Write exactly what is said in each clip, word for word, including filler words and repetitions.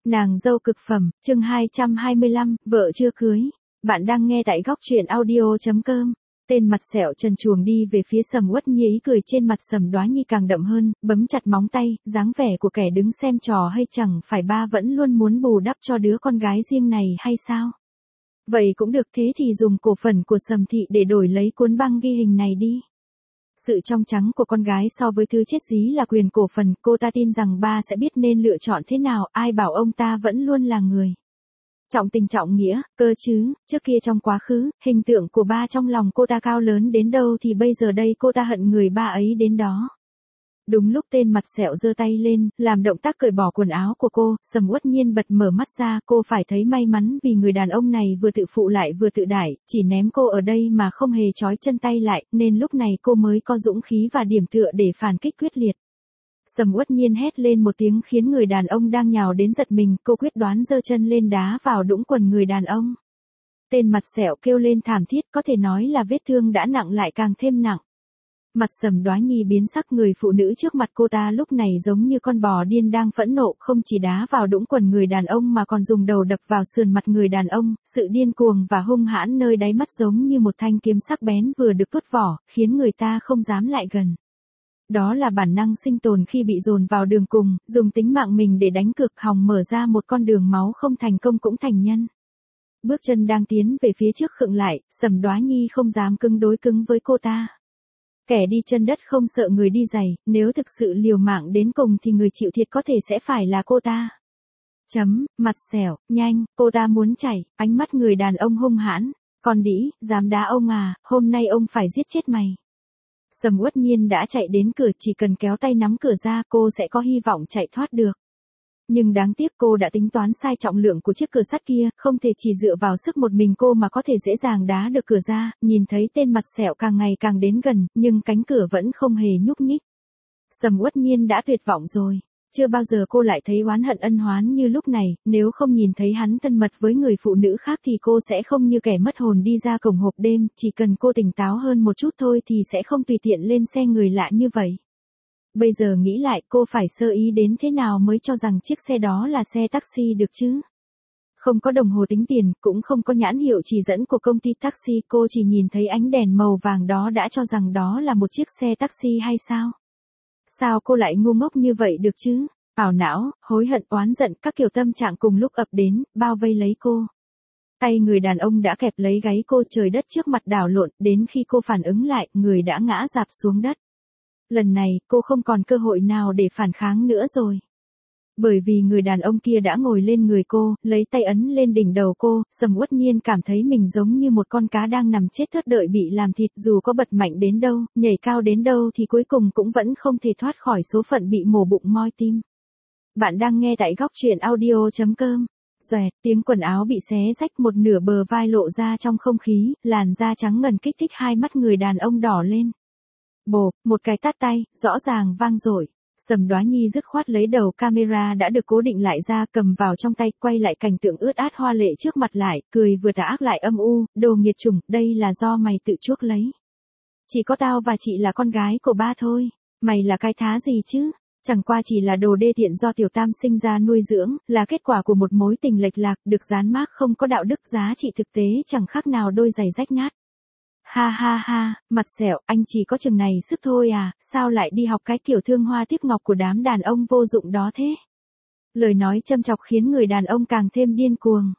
Nàng dâu cực phẩm, chương hai trăm hai mươi lăm, vợ chưa cưới. Bạn đang nghe tại góc truyện audio.com. Tên mặt sẹo trần truồng đi về phía Sầm Uất Nhi, ý cười trên mặt Sầm Đoá Nhi càng đậm hơn, bấm chặt móng tay, dáng vẻ của kẻ đứng xem trò hay chẳng phải ba vẫn luôn muốn bù đắp cho đứa con gái riêng này hay sao? Vậy cũng được, thế thì dùng cổ phần của Sầm thị để đổi lấy cuốn băng ghi hình này đi. Sự trong trắng của con gái so với thứ chết dí là quyền cổ phần, cô ta tin rằng ba sẽ biết nên lựa chọn thế nào, ai bảo ông ta vẫn luôn là người trọng tình trọng nghĩa, cơ chứ, trước kia trong quá khứ, hình tượng của ba trong lòng cô ta cao lớn đến đâu thì bây giờ đây cô ta hận người ba ấy đến đó. Đúng lúc tên mặt sẹo giơ tay lên, làm động tác cởi bỏ quần áo của cô, Sầm Uất Nhiên bật mở mắt ra, cô phải thấy may mắn vì người đàn ông này vừa tự phụ lại vừa tự đãi, chỉ ném cô ở đây mà không hề trói chân tay lại, nên lúc này cô mới có dũng khí và điểm tựa để phản kích quyết liệt. Sầm Uất Nhiên hét lên một tiếng khiến người đàn ông đang nhào đến giật mình, cô quyết đoán giơ chân lên đá vào đũng quần người đàn ông. Tên mặt sẹo kêu lên thảm thiết, có thể nói là vết thương đã nặng lại càng thêm nặng. Mặt Sầm Đoá Nhi biến sắc, người phụ nữ trước mặt cô ta lúc này giống như con bò điên đang phẫn nộ, không chỉ đá vào đũng quần người đàn ông mà còn dùng đầu đập vào sườn mặt người đàn ông, sự điên cuồng và hung hãn nơi đáy mắt giống như một thanh kiếm sắc bén vừa được tuốt vỏ, khiến người ta không dám lại gần. Đó là bản năng sinh tồn khi bị dồn vào đường cùng, dùng tính mạng mình để đánh cược, hòng mở ra một con đường máu, không thành công cũng thành nhân. Bước chân đang tiến về phía trước khựng lại, Sầm Đoá Nhi không dám cứng đối cứng với cô ta. Kẻ đi chân đất không sợ người đi giày, nếu thực sự liều mạng đến cùng thì người chịu thiệt có thể sẽ phải là cô ta. Chấm, mặt sẹo, nhanh, cô ta muốn chạy, ánh mắt người đàn ông hung hãn, con đĩ, dám đá ông à, hôm nay ông phải giết chết mày. Sầm Uất Nhiên đã chạy đến cửa, chỉ cần kéo tay nắm cửa ra cô sẽ có hy vọng chạy thoát được. Nhưng đáng tiếc cô đã tính toán sai trọng lượng của chiếc cửa sắt kia, không thể chỉ dựa vào sức một mình cô mà có thể dễ dàng đá được cửa ra, nhìn thấy tên mặt sẹo càng ngày càng đến gần, nhưng cánh cửa vẫn không hề nhúc nhích. Sầm Uất Nhiên đã tuyệt vọng rồi, chưa bao giờ cô lại thấy oán hận ân oán như lúc này, nếu không nhìn thấy hắn thân mật với người phụ nữ khác thì cô sẽ không như kẻ mất hồn đi ra cổng hộp đêm, chỉ cần cô tỉnh táo hơn một chút thôi thì sẽ không tùy tiện lên xe người lạ như vậy. Bây giờ nghĩ lại cô phải sơ ý đến thế nào mới cho rằng chiếc xe đó là xe taxi được chứ? Không có đồng hồ tính tiền, cũng không có nhãn hiệu chỉ dẫn của công ty taxi, cô chỉ nhìn thấy ánh đèn màu vàng đó đã cho rằng đó là một chiếc xe taxi hay sao? Sao cô lại ngu ngốc như vậy được chứ? Ảo não, hối hận, oán giận, các kiểu tâm trạng cùng lúc ập đến, bao vây lấy cô. Tay người đàn ông đã kẹp lấy gáy cô, trời đất trước mặt đảo lộn, đến khi cô phản ứng lại, người đã ngã rạp xuống đất. Lần này, cô không còn cơ hội nào để phản kháng nữa rồi. Bởi vì người đàn ông kia đã ngồi lên người cô, lấy tay ấn lên đỉnh đầu cô, Sầm Uất Nhiên cảm thấy mình giống như một con cá đang nằm chết thớt đợi bị làm thịt, dù có bật mạnh đến đâu, nhảy cao đến đâu thì cuối cùng cũng vẫn không thể thoát khỏi số phận bị mổ bụng moi tim. Bạn đang nghe tại góc truyện audio.com. Xoẹt, tiếng quần áo bị xé rách, một nửa bờ vai lộ ra trong không khí, làn da trắng ngần kích thích hai mắt người đàn ông đỏ lên. Bộp, một cái tát tay, rõ ràng vang dội. Sầm Đoá Nhi dứt khoát lấy đầu camera đã được cố định lại ra, cầm vào trong tay, quay lại cảnh tượng ướt át hoa lệ trước mặt lại, cười vừa tà ác lại âm u, đồ nghiệt chủng, đây là do mày tự chuốc lấy. Chỉ có tao và chị là con gái của ba thôi, mày là cái thá gì chứ? Chẳng qua chỉ là đồ đê tiện do tiểu tam sinh ra nuôi dưỡng, là kết quả của một mối tình lệch lạc, được dán mác không có đạo đức, giá trị thực tế chẳng khác nào đôi giày rách nát. Ha ha ha, mặt sẹo, anh chỉ có chừng này sức thôi à, sao lại đi học cái kiểu thương hoa tiếc ngọc của đám đàn ông vô dụng đó thế? Lời nói châm chọc khiến người đàn ông càng thêm điên cuồng.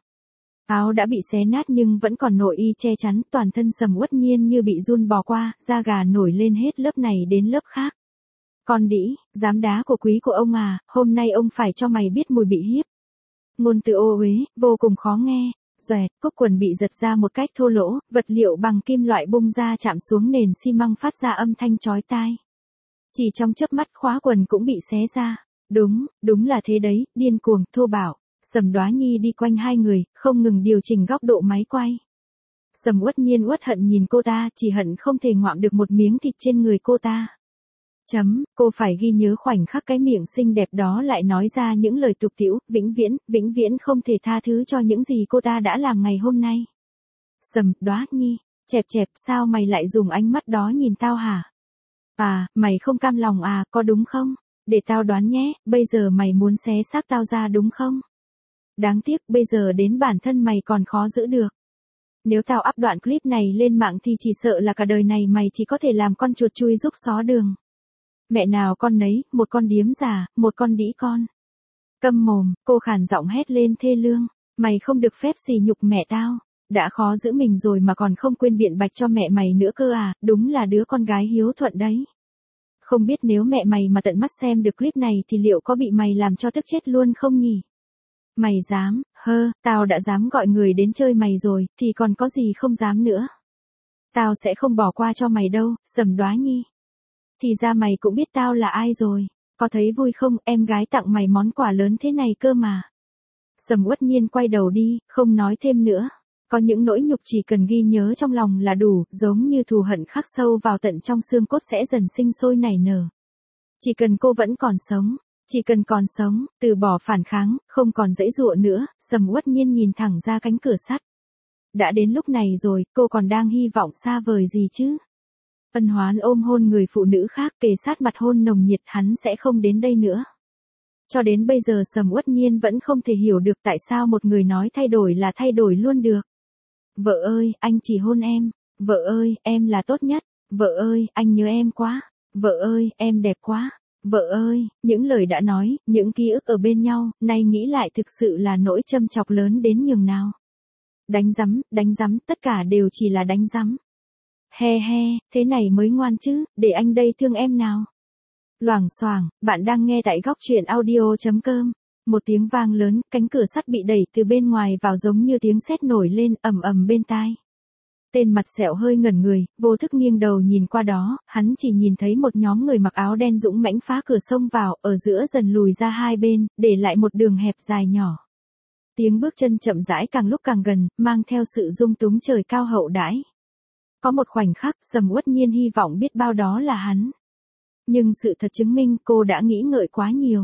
Áo đã bị xé nát nhưng vẫn còn nội y che chắn, toàn thân Sầm Uất Nhiên như bị giun bò qua, da gà nổi lên hết lớp này đến lớp khác. Con đĩ, dám đá của quý của ông à, hôm nay ông phải cho mày biết mùi bị hiếp. Ngôn từ ô uế, vô cùng khó nghe. Xoẹt, cúc quần bị giật ra một cách thô lỗ, vật liệu bằng kim loại bung ra chạm xuống nền xi măng phát ra âm thanh chói tai. Chỉ trong chớp mắt khóa quần cũng bị xé ra. Đúng, đúng là thế đấy, điên cuồng, thô bạo. Sầm Đoá Nhi đi quanh hai người, không ngừng điều chỉnh góc độ máy quay. Sầm Uất Nhiên uất hận nhìn cô ta, chỉ hận không thể ngoạm được một miếng thịt trên người cô ta. Chấm, cô phải ghi nhớ khoảnh khắc cái miệng xinh đẹp đó lại nói ra những lời tục tĩu, vĩnh viễn, vĩnh viễn không thể tha thứ cho những gì cô ta đã làm ngày hôm nay. Sầm Đoá Nhi, chẹp chẹp, sao mày lại dùng ánh mắt đó nhìn tao hả? À, mày không cam lòng à, có đúng không? Để tao đoán nhé, bây giờ mày muốn xé xác tao ra đúng không? Đáng tiếc bây giờ đến bản thân mày còn khó giữ được. Nếu tao up đoạn clip này lên mạng thì chỉ sợ là cả đời này mày chỉ có thể làm con chuột chui rúc xó đường. Mẹ nào con nấy, một con điếm già, một con đĩ con. Câm mồm, cô khàn giọng hét lên thê lương. Mày không được phép sỉ nhục mẹ tao. Đã khó giữ mình rồi mà còn không quên biện bạch cho mẹ mày nữa cơ à, đúng là đứa con gái hiếu thuận đấy. Không biết nếu mẹ mày mà tận mắt xem được clip này thì liệu có bị mày làm cho tức chết luôn không nhỉ? Mày dám, hơ, tao đã dám gọi người đến chơi mày rồi, thì còn có gì không dám nữa. Tao sẽ không bỏ qua cho mày đâu, Sầm Đoá Nhi. Thì ra mày cũng biết tao là ai rồi, có thấy vui không, em gái tặng mày món quà lớn thế này cơ mà. Sầm Uất Nhiên quay đầu đi, không nói thêm nữa. Có những nỗi nhục chỉ cần ghi nhớ trong lòng là đủ, giống như thù hận khắc sâu vào tận trong xương cốt sẽ dần sinh sôi nảy nở. Chỉ cần cô vẫn còn sống, chỉ cần còn sống, từ bỏ phản kháng, không còn giãy giụa nữa, Sầm Uất Nhiên nhìn thẳng ra cánh cửa sắt. Đã đến lúc này rồi, cô còn đang hy vọng xa vời gì chứ? Ân Hoán ôm hôn người phụ nữ khác kề sát mặt hôn nồng nhiệt, hắn sẽ không đến đây nữa. Cho đến bây giờ Sầm Uất Nhiên vẫn không thể hiểu được tại sao một người nói thay đổi là thay đổi luôn được. Vợ ơi, anh chỉ hôn em. Vợ ơi, em là tốt nhất. Vợ ơi, anh nhớ em quá. Vợ ơi, em đẹp quá. Vợ ơi, những lời đã nói, những ký ức ở bên nhau, nay nghĩ lại thực sự là nỗi châm chọc lớn đến nhường nào. Đánh rắm, đánh rắm, tất cả đều chỉ là đánh rắm. He he, thế này mới ngoan chứ, để anh đây thương em nào. Loảng xoảng, bạn đang nghe tại góc truyện audio chấm com. Một tiếng vang lớn, cánh cửa sắt bị đẩy từ bên ngoài vào giống như tiếng sét nổi lên, ầm ầm bên tai. Tên mặt sẹo hơi ngẩn người, vô thức nghiêng đầu nhìn qua đó, hắn chỉ nhìn thấy một nhóm người mặc áo đen dũng mãnh phá cửa xông vào, ở giữa dần lùi ra hai bên, để lại một đường hẹp dài nhỏ. Tiếng bước chân chậm rãi càng lúc càng gần, mang theo sự dung túng trời cao hậu đãi. Có một khoảnh khắc, Sầm Uất Nhiên hy vọng biết bao đó là hắn. Nhưng sự thật chứng minh cô đã nghĩ ngợi quá nhiều.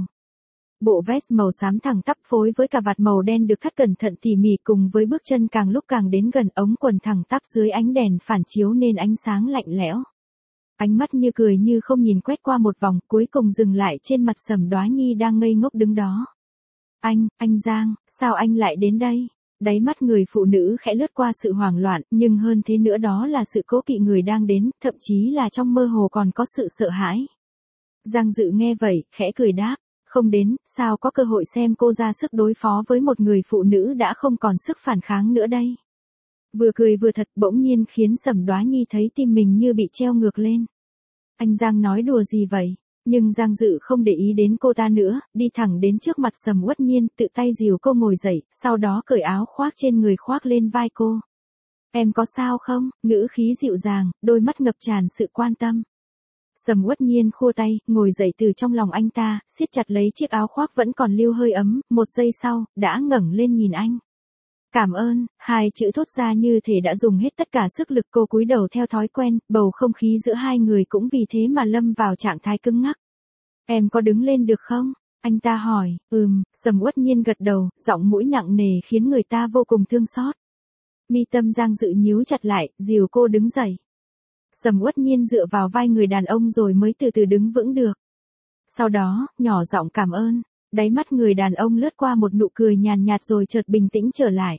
Bộ vest màu xám thẳng tắp phối với cà vạt màu đen được thắt cẩn thận tỉ mỉ cùng với bước chân càng lúc càng đến gần, ống quần thẳng tắp dưới ánh đèn phản chiếu nên ánh sáng lạnh lẽo. Ánh mắt như cười như không nhìn quét qua một vòng, cuối cùng dừng lại trên mặt Sầm Đoá Nhi đang ngây ngốc đứng đó. Anh, anh Giang, sao anh lại đến đây? Đáy mắt người phụ nữ khẽ lướt qua sự hoảng loạn, nhưng hơn thế nữa đó là sự cố kỵ người đang đến, thậm chí là trong mơ hồ còn có sự sợ hãi. Giang Dự nghe vậy, khẽ cười đáp, không đến, sao có cơ hội xem cô ra sức đối phó với một người phụ nữ đã không còn sức phản kháng nữa đây. Vừa cười vừa thật, bỗng nhiên khiến Sầm Đoá Nhi thấy tim mình như bị treo ngược lên. Anh Giang nói đùa gì vậy? Nhưng Giang Dự không để ý đến cô ta nữa, đi thẳng đến trước mặt Sầm Uất Nhiên, tự tay dìu cô ngồi dậy, sau đó cởi áo khoác trên người khoác lên vai cô. Em có sao không? Ngữ khí dịu dàng, đôi mắt ngập tràn sự quan tâm. Sầm Uất Nhiên khua tay, ngồi dậy từ trong lòng anh ta, siết chặt lấy chiếc áo khoác vẫn còn lưu hơi ấm, một giây sau, đã ngẩng lên nhìn anh. Cảm ơn, hai chữ thốt ra như thể đã dùng hết tất cả sức lực, cô cúi đầu theo thói quen, bầu không khí giữa hai người cũng vì thế mà lâm vào trạng thái cứng ngắc. Em có đứng lên được không? Anh ta hỏi, ừm, Sầm Uất Nhiên gật đầu, giọng mũi nặng nề khiến người ta vô cùng thương xót. Mi tâm Giang Dự nhíu chặt lại, dìu cô đứng dậy. Sầm Uất Nhiên dựa vào vai người đàn ông rồi mới từ từ đứng vững được. Sau đó, nhỏ giọng cảm ơn, đáy mắt người đàn ông lướt qua một nụ cười nhàn nhạt rồi chợt bình tĩnh trở lại.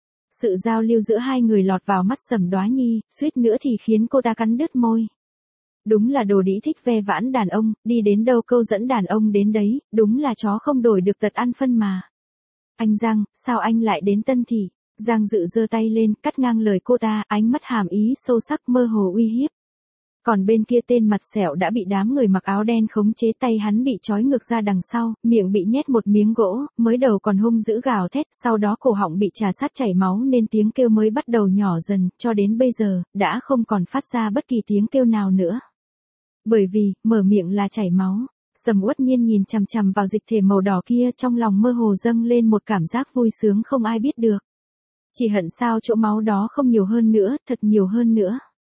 Sự giao lưu giữa hai người lọt vào mắt Sầm Đoá Nhi, suýt nữa thì khiến cô ta cắn đứt môi. Đúng là đồ đĩ thích ve vãn đàn ông, đi đến đâu câu dẫn đàn ông đến đấy, đúng là chó không đổi được tật ăn phân mà. Anh Giang, sao anh lại đến Tân Thị? Giang Dự giơ tay lên, cắt ngang lời cô ta, ánh mắt hàm ý sâu sắc mơ hồ uy hiếp. Còn bên kia tên mặt sẹo đã bị đám người mặc áo đen khống chế, tay hắn bị trói ngược ra đằng sau, miệng bị nhét một miếng gỗ, mới đầu còn hung dữ gào thét, sau đó cổ họng bị trà sát chảy máu nên tiếng kêu mới bắt đầu nhỏ dần, cho đến bây giờ, đã không còn phát ra bất kỳ tiếng kêu nào nữa. Bởi vì, mở miệng là chảy máu. Sầm Uất Nhiên nhìn chằm chằm vào dịch thể màu đỏ kia, trong lòng mơ hồ dâng lên một cảm giác vui sướng không ai biết được. Chỉ hận sao chỗ máu đó không nhiều hơn nữa, thật nhiều hơn nữa.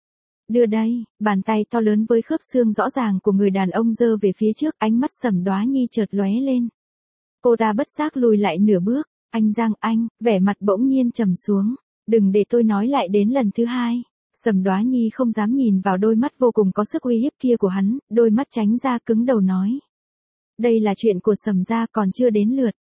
Đưa đây, bàn tay to lớn với khớp xương rõ ràng của người đàn ông giơ về phía trước, ánh mắt Sầm Đoá Nhi chợt lóe lên. Cô ta bất giác lùi lại nửa bước, anh Giang anh, vẻ mặt bỗng nhiên trầm xuống. Đừng để tôi nói lại đến lần thứ hai. Sầm Đoá Nhi không dám nhìn vào đôi mắt vô cùng có sức uy hiếp kia của hắn, đôi mắt tránh ra cứng đầu nói. Đây là chuyện của Sầm gia, còn chưa đến lượt.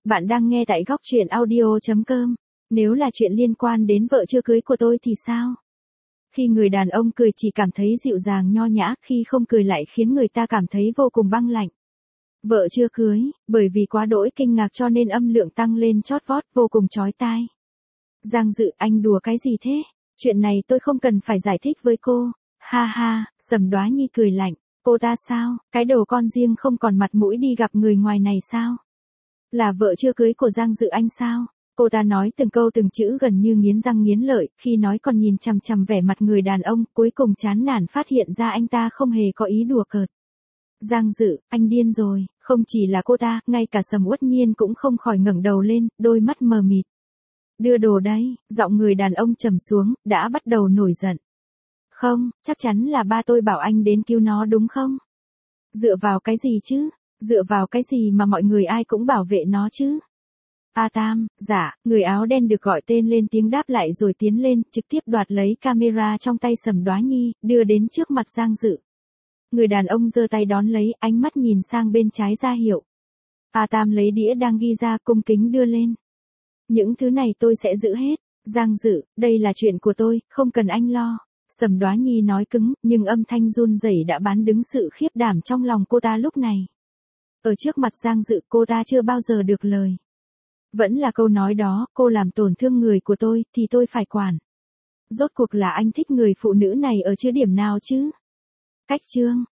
Bạn đang nghe tại góc truyện audio.com. Nếu là chuyện liên quan đến vợ chưa cưới của tôi thì sao? Khi người đàn ông cười chỉ cảm thấy dịu dàng nho nhã, khi không cười lại khiến người ta cảm thấy vô cùng băng lạnh. Vợ chưa cưới, bởi vì quá đỗi kinh ngạc cho nên âm lượng tăng lên chót vót, vô cùng chói tai. Giang Dự, anh đùa cái gì thế? Chuyện này tôi không cần phải giải thích với cô. Ha ha, Sầm Đoá Nhi cười lạnh. Cô ta sao, cái đồ con riêng không còn mặt mũi đi gặp người ngoài này sao? Là vợ chưa cưới của Giang Dự anh sao? Cô ta nói từng câu từng chữ gần như nghiến răng nghiến lợi, khi nói còn nhìn chằm chằm vẻ mặt người đàn ông, cuối cùng chán nản phát hiện ra anh ta không hề có ý đùa cợt. Giang Dự, anh điên rồi, không chỉ là cô ta, ngay cả Sầm Uất Nhiên cũng không khỏi ngẩng đầu lên, đôi mắt mờ mịt. Đưa đồ đấy, giọng người đàn ông trầm xuống, đã bắt đầu nổi giận. Không, chắc chắn là ba tôi bảo anh đến cứu nó đúng không? Dựa vào cái gì chứ? Dựa vào cái gì mà mọi người ai cũng bảo vệ nó chứ? A Tam, dạ, người áo đen được gọi tên lên tiếng đáp lại rồi tiến lên, trực tiếp đoạt lấy camera trong tay Sầm Đoá Nhi, đưa đến trước mặt Giang Dự. Người đàn ông giơ tay đón lấy, ánh mắt nhìn sang bên trái ra hiệu. A Tam lấy đĩa đang ghi ra cung kính đưa lên. Những thứ này tôi sẽ giữ hết. Giang Dự, đây là chuyện của tôi, không cần anh lo. Sầm Đoá Nhi nói cứng, nhưng âm thanh run rẩy đã bán đứng sự khiếp đảm trong lòng cô ta lúc này. Ở trước mặt Giang Dự cô ta chưa bao giờ được lời. Vẫn là câu nói đó, cô làm tổn thương người của tôi, thì tôi phải quản. Rốt cuộc là anh thích người phụ nữ này ở chứ điểm nào chứ? Cách chương.